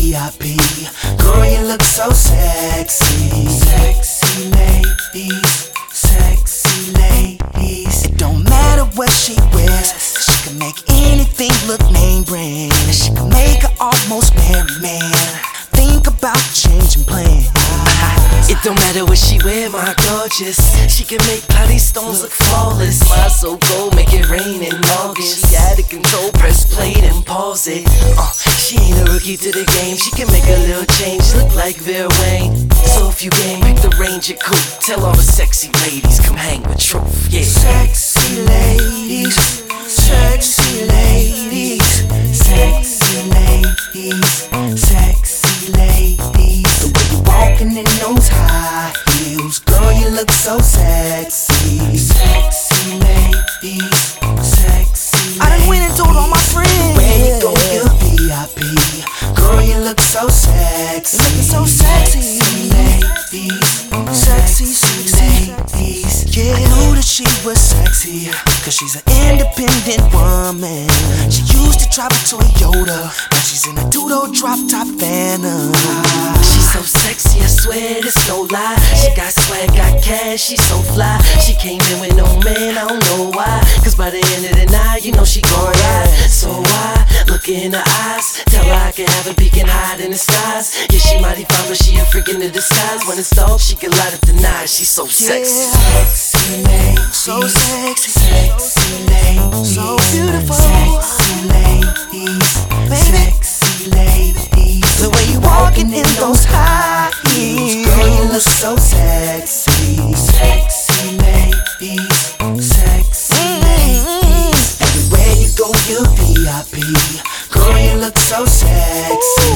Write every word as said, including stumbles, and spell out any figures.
V I P. Girl, you look so sexy. Sexy ladies, sexy ladies. It don't matter what she wears, she can make anything look name brand. And she can make her almost married man think about changing plans. It don't matter what she wear, my gorgeous. She can make cloudy stones look flawless. My so gold, make it rain in August. She out of control, press play and pause it. Uh, she ain't a rookie to the game. She can make a little change, look like Vera Wayne. So if you gang, pick the Ranger coupe. Tell all the sexy ladies, come hang with Truth. Yeah. Sexy ladies, sexy ladies, sexy ladies, sexy ladies. The way you walking in those high heels, girl, you look so sexy. Sexy ladies, sexy ladies. I done went and told all my friends. Where you go, you're V I P. Girl, you look so sexy. You looking so sexy. Sexy ladies, sexy, sexy ladies. Yeah, I knew that she was sexy, cause she's an independent woman. She used to drive a Toyota, now she's in a two-door drop-top Phantom. She's so sexy, I swear there's no lie. She got swag, got cash, she's so fly. She came in with no man, I don't know why. Cause by the end of the night, you know she gon' ride. So I look in her eyes, tell her I can have her peeking high in the skies. Yeah, she mighty fine, but she a freak in the disguise. When it's dark, she can light up the night. She's so sexy. Sexy ladies, so sexy, sexy ladies, so beautiful. Sexy ladies, baby, sexy ladies. The way you walking in those high heels, girl, you look so sexy. Sexy ladies, sexy ladies. Everywhere you go, you're V I P. Girl, you look so sexy.